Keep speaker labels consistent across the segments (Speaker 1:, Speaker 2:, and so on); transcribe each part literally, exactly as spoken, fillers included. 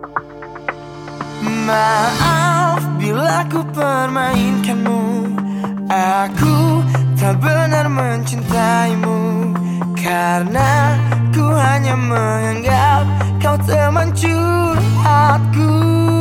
Speaker 1: Maaf bila ku permainkanmu, aku tak benar mencintaimu, karena ku hanya menganggap kau teman curhatku.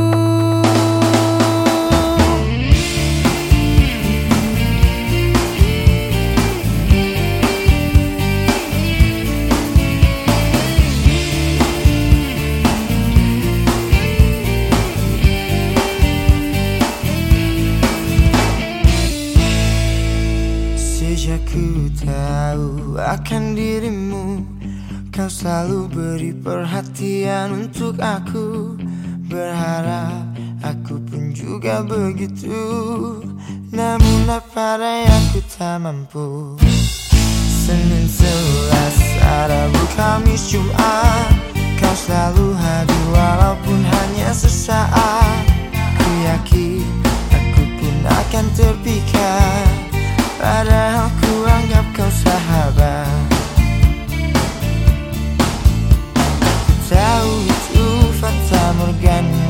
Speaker 1: Sejak ku tahu akan dirimu, kau selalu beri perhatian untuk aku. Berharap aku pun juga begitu, namun apa daya aku tak mampu. Senin, Selasa, Rabu, Kamis, Jumat, kau selalu hadir walaupun hanya sesaat. Ku yakin aku pun akan terpikat, padahal ku anggap kau sahabat. Ku tahu itu fata morgana,